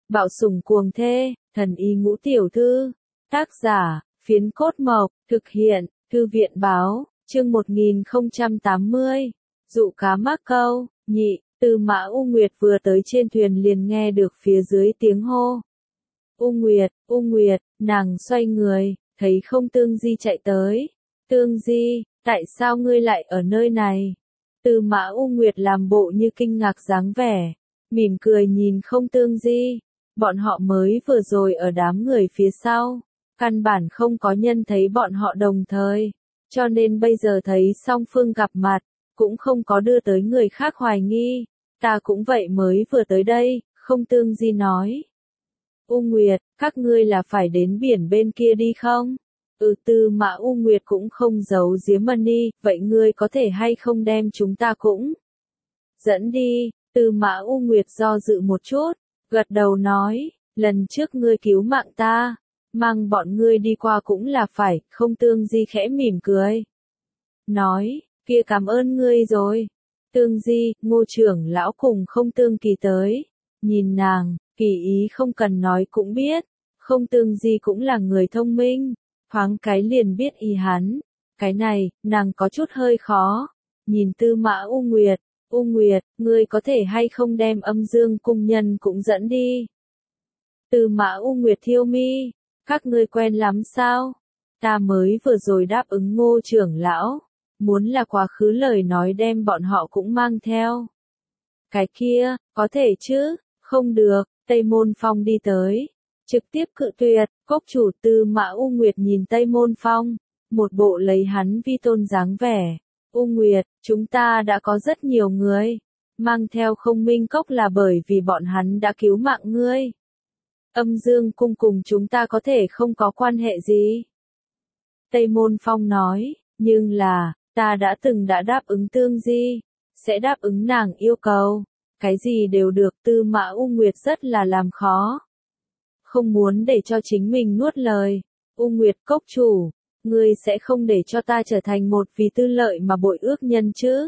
Bạo sủng cuồng thê, thần y ngũ tiểu thư. Tác giả, Phiến Cốt Mộc, thực hiện, Thư viện báo, chương 1080. Dụ cá mắc câu, nhị, Tư Mã U Nguyệt vừa tới trên thuyền liền nghe được phía dưới tiếng hô. U Nguyệt, nàng xoay người, thấy Không Tương Di chạy tới. Tương Di, tại sao ngươi lại ở nơi này? Tư Mã U Nguyệt làm bộ như kinh ngạc dáng vẻ, mỉm cười nhìn Không Tương Di. Bọn họ mới vừa rồi ở đám người phía sau, căn bản không có nhân thấy bọn họ đồng thời, cho nên bây giờ thấy song phương gặp mặt, cũng không có đưa tới người khác hoài nghi. Ta cũng vậy mới vừa tới đây, Không Tương Di nói. U Nguyệt, các ngươi là phải đến biển bên kia đi không? Tư Mã U Nguyệt cũng không giấu giếm Mani, vậy ngươi có thể hay không đem chúng ta cũng dẫn đi? Tư Mã U Nguyệt do dự một chút, gật đầu nói, lần trước ngươi cứu mạng ta, mang bọn ngươi đi qua cũng là phải. Không Tương Di khẽ mỉm cười, nói, kia cảm ơn ngươi rồi. Tương Di, Ngô trưởng lão cùng Không Tương Kỳ tới, nhìn nàng, Kỳ ý không cần nói cũng biết, Không Tương Di cũng là người thông minh, thoáng cái liền biết ý hắn. Cái này, nàng có chút hơi khó, nhìn Tư Mã U Nguyệt. U Nguyệt, ngươi có thể hay không đem Âm Dương cung nhân cũng dẫn đi? Tư Mã U Nguyệt thiêu mi, các ngươi quen lắm sao? Ta mới vừa rồi đáp ứng Ngô trưởng lão, muốn là quá khứ lời nói đem bọn họ cũng mang theo. Cái kia, có thể chứ? Không được. Tây Môn Phong đi tới, trực tiếp cự tuyệt. Cốc chủ Tư Mã U Nguyệt nhìn Tây Môn Phong, một bộ lấy hắn vi tôn dáng vẻ. U Nguyệt, chúng ta đã có rất nhiều người mang theo Không Minh Cốc là bởi vì bọn hắn đã cứu mạng ngươi. Âm Dương cung cùng chúng ta có thể không có quan hệ gì. Tây Môn Phong nói, nhưng là, ta đã đáp ứng Tương Di, sẽ đáp ứng nàng yêu cầu. Cái gì đều được. Tư Mã U Nguyệt rất là làm khó, không muốn để cho chính mình nuốt lời. U Nguyệt cốc chủ, ngươi sẽ không để cho ta trở thành một vì tư lợi mà bội ước nhân chứ?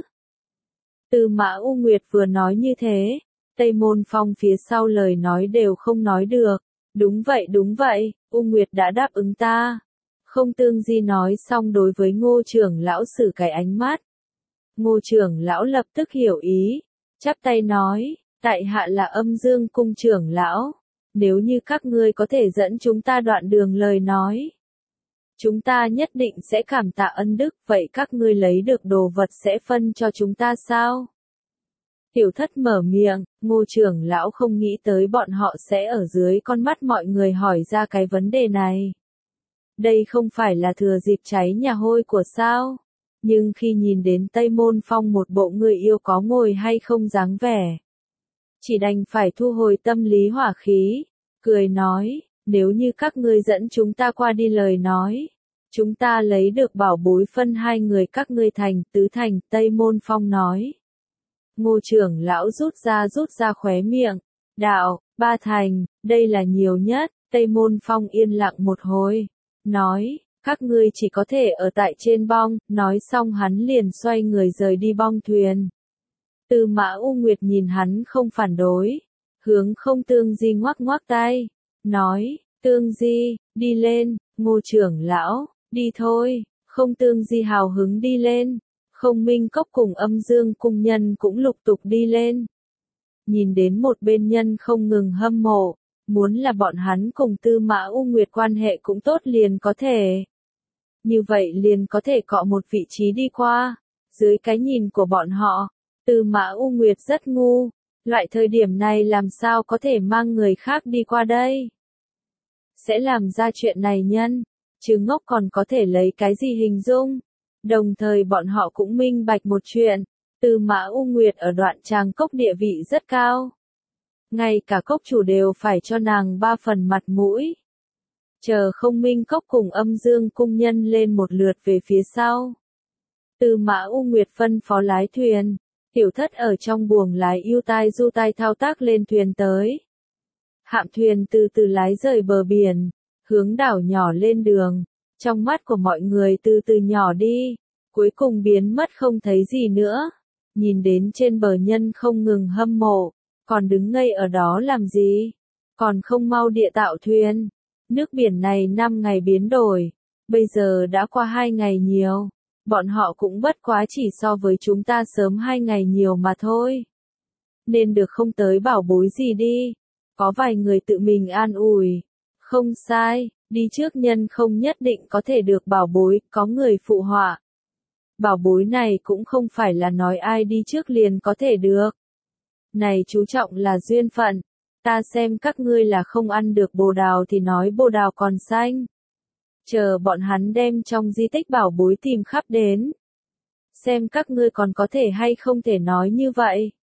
Tư Mã U Nguyệt vừa nói như thế, Tây Môn Phong phía sau lời nói đều không nói được. Đúng vậy, U Nguyệt đã đáp ứng ta. Không Tương Di nói xong đối với Ngô trưởng lão sử cái ánh mắt. Ngô trưởng lão lập tức hiểu ý, chắp tay nói, tại hạ là Âm Dương cung trưởng lão, nếu như các ngươi có thể dẫn chúng ta đoạn đường lời nói, chúng ta nhất định sẽ cảm tạ ân đức. Vậy các ngươi lấy được đồ vật sẽ phân cho chúng ta sao? Tiểu Thất mở miệng. Ngô trưởng lão không nghĩ tới bọn họ sẽ ở dưới con mắt mọi người hỏi ra cái vấn đề này. Đây không phải là thừa dịp cháy nhà hôi của sao? Nhưng khi nhìn đến Tây Môn Phong một bộ người yêu có ngồi hay không dáng vẻ, chỉ đành phải thu hồi tâm lý hỏa khí, cười nói, nếu như các ngươi dẫn chúng ta qua đi lời nói, chúng ta lấy được bảo bối phân hai người các ngươi thành tứ thành. Tây Môn Phong nói. Ngô trưởng lão rút ra khóe miệng, đạo, ba thành, đây là nhiều nhất. Tây Môn Phong yên lặng một hồi, nói, các ngươi chỉ có thể ở tại trên bong. Nói xong hắn liền xoay người rời đi bong thuyền. Tư Mã U Nguyệt nhìn hắn không phản đối, hướng Không Tương Di ngoắc ngoắc tay, nói, Tương Di, đi lên. Ngô trưởng lão, đi thôi. Không Tương Di hào hứng đi lên, Không Minh Cốc cùng Âm Dương cung nhân cũng lục tục đi lên. Nhìn đến một bên nhân không ngừng hâm mộ, muốn là bọn hắn cùng Tư Mã U Nguyệt quan hệ cũng tốt liền có thể. Như vậy liền có thể cọ một vị trí đi qua. Dưới cái nhìn của bọn họ, Tư Mã U Nguyệt rất ngu, loại thời điểm này làm sao có thể mang người khác đi qua đây? Sẽ làm ra chuyện này nhân, chứ ngốc còn có thể lấy cái gì hình dung? Đồng thời bọn họ cũng minh bạch một chuyện, Tư Mã U Nguyệt ở Đoạn Tràng Cốc địa vị rất cao. Ngay cả cốc chủ đều phải cho nàng 3 phần mặt mũi. Chờ Không Minh Cốc cùng Âm Dương cung nhân lên một lượt về phía sau, Tư Mã U Nguyệt phân phó lái thuyền, Tiểu Thất ở trong buồng lái ưu tai du tai thao tác lên thuyền tới. Hạm thuyền từ từ lái rời bờ biển, hướng đảo nhỏ lên đường, trong mắt của mọi người từ từ nhỏ đi, cuối cùng biến mất không thấy gì nữa. Nhìn đến trên bờ nhân không ngừng hâm mộ, còn đứng ngây ở đó làm gì? còn không mau địa tạo thuyền. Nước biển này 5 ngày biến đổi, bây giờ đã qua 2 ngày nhiều, bọn họ cũng bất quá chỉ so với chúng ta sớm 2 ngày nhiều mà thôi. Nên được không tới bảo bối gì đi. Có vài người tự mình an ủi. Không sai, đi trước nhân không nhất định có thể được bảo bối, có người phụ họa. Bảo bối này cũng không phải là nói ai đi trước liền có thể được. Này chú trọng là duyên phận. Ta xem các ngươi là không ăn được bồ đào thì nói bồ đào còn xanh. Chờ bọn hắn đem trong di tích bảo bối tìm khắp đến. Xem các ngươi còn có thể hay không thể nói như vậy.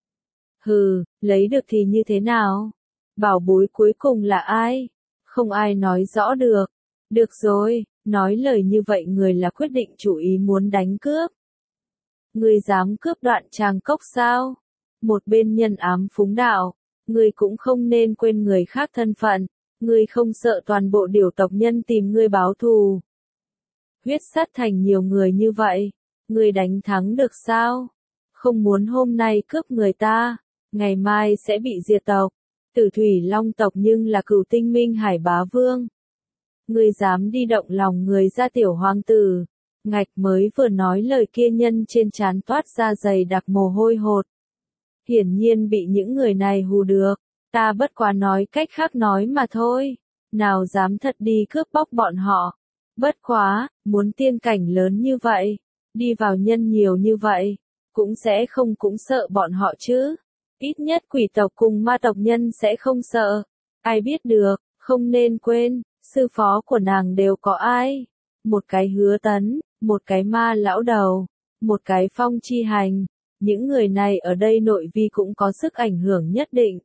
Hừ, lấy được thì như thế nào? Bảo bối cuối cùng là ai? Không ai nói rõ được. Được rồi, nói lời như vậy người là quyết định chủ ý muốn đánh cướp. Ngươi dám cướp Đoạn Tràng Cốc sao? Một bên nhân ám phúng đạo. Ngươi cũng không nên quên người khác thân phận. Ngươi không sợ toàn bộ điều tộc nhân tìm ngươi báo thù. Huyết sát thành nhiều người như vậy. Ngươi đánh thắng được sao? Không muốn hôm nay cướp người ta. Ngày mai sẽ bị diệt tộc. Tử Thủy Long tộc nhưng là Cửu Tinh Minh Hải Bá Vương. Ngươi dám đi động lòng người ra tiểu hoàng tử. Ngạch mới vừa nói lời kia nhân trên trán toát ra dày đặc mồ hôi hột. Hiển nhiên bị những người này hù được. Ta bất quá nói cách khác nói mà thôi. Nào dám thật đi cướp bóc bọn họ. Bất quá, muốn tiên cảnh lớn như vậy. Đi vào nhân nhiều như vậy. Cũng sẽ không cũng sợ bọn họ chứ. Ít nhất quỷ tộc cùng ma tộc nhân sẽ không sợ. Ai biết được, không nên quên, sư phó của nàng đều có ai. Một cái Hứa Tấn, một cái Ma Lão Đầu, một cái Phong Chi Hành. Những người này ở đây nội vi cũng có sức ảnh hưởng nhất định.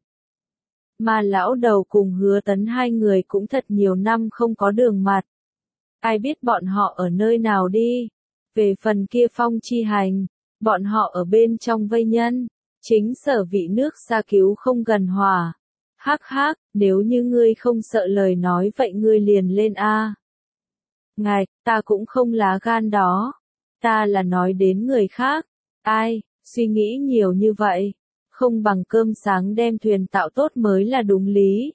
Ma Lão Đầu cùng Hứa Tấn hai người cũng thật nhiều năm không có đường mặt. Ai biết bọn họ ở nơi nào đi. Về phần kia Phong Chi Hành, bọn họ ở bên trong vây nhân. Chính sở vị nước xa cứu không gần hòa. Hắc hắc, nếu như ngươi không sợ lời nói vậy ngươi liền lên a. Ngài, ta cũng không lá gan đó. Ta là nói đến người khác. Ai, suy nghĩ nhiều như vậy. Không bằng cơm sáng đem thuyền tạo tốt mới là đúng lý.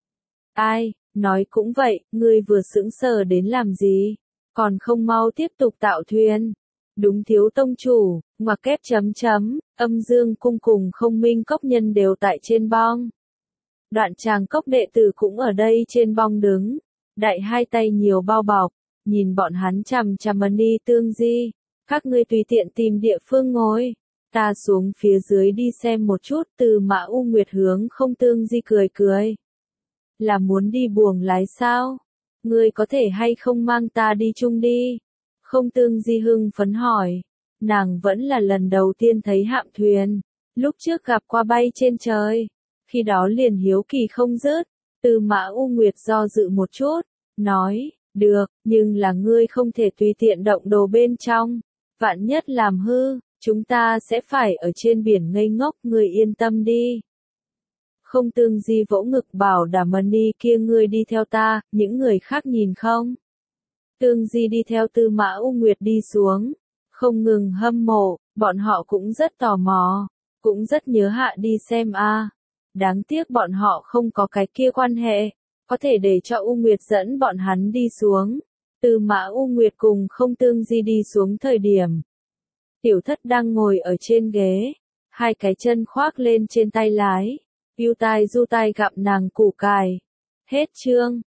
Ai, nói cũng vậy, ngươi vừa sững sờ đến làm gì? Còn không mau tiếp tục tạo thuyền. Đúng thiếu tông chủ, ngoặc kép chấm chấm, âm dương cung cùng không minh cốc nhân đều tại trên bong. Đoạn Tràng Cốc đệ tử cũng ở đây trên bong đứng. Đại hai tay nhiều bao bọc, nhìn bọn hắn chằm chằm Mani Tương Di. Các ngươi tùy tiện tìm địa phương ngồi. Ta xuống phía dưới đi xem một chút. Từ Mã U Nguyệt hướng Không Tương Di cười cười. Là muốn đi buồng lái sao? Ngươi có thể hay không mang ta đi chung đi? Không Tương Di hưng phấn hỏi. Nàng vẫn là lần đầu tiên thấy hạm thuyền. Lúc trước gặp qua bay trên trời. Khi đó liền hiếu kỳ không dứt. Từ Mã U Nguyệt do dự một chút. Nói, được, nhưng là ngươi không thể tùy tiện động đồ bên trong. Vạn nhất làm hư, chúng ta sẽ phải ở trên biển ngây ngốc, ngươi yên tâm đi. Không Tương Di vỗ ngực bảo đảm Mani kia ngươi đi theo ta, những người khác nhìn không? Tương Di đi theo Tư Mã U Nguyệt đi xuống, không ngừng hâm mộ, bọn họ cũng rất tò mò, cũng rất nhớ hạ đi xem a. Đáng tiếc bọn họ không có cái kia quan hệ, có thể để cho U Nguyệt dẫn bọn hắn đi xuống. Tư Mã U Nguyệt cùng Không Tương Di đi xuống thời điểm. Tiểu Thất đang ngồi ở trên ghế, hai cái chân khoác lên trên tay lái, yêu tai du tai gặm nàng củ cải. Hết chương.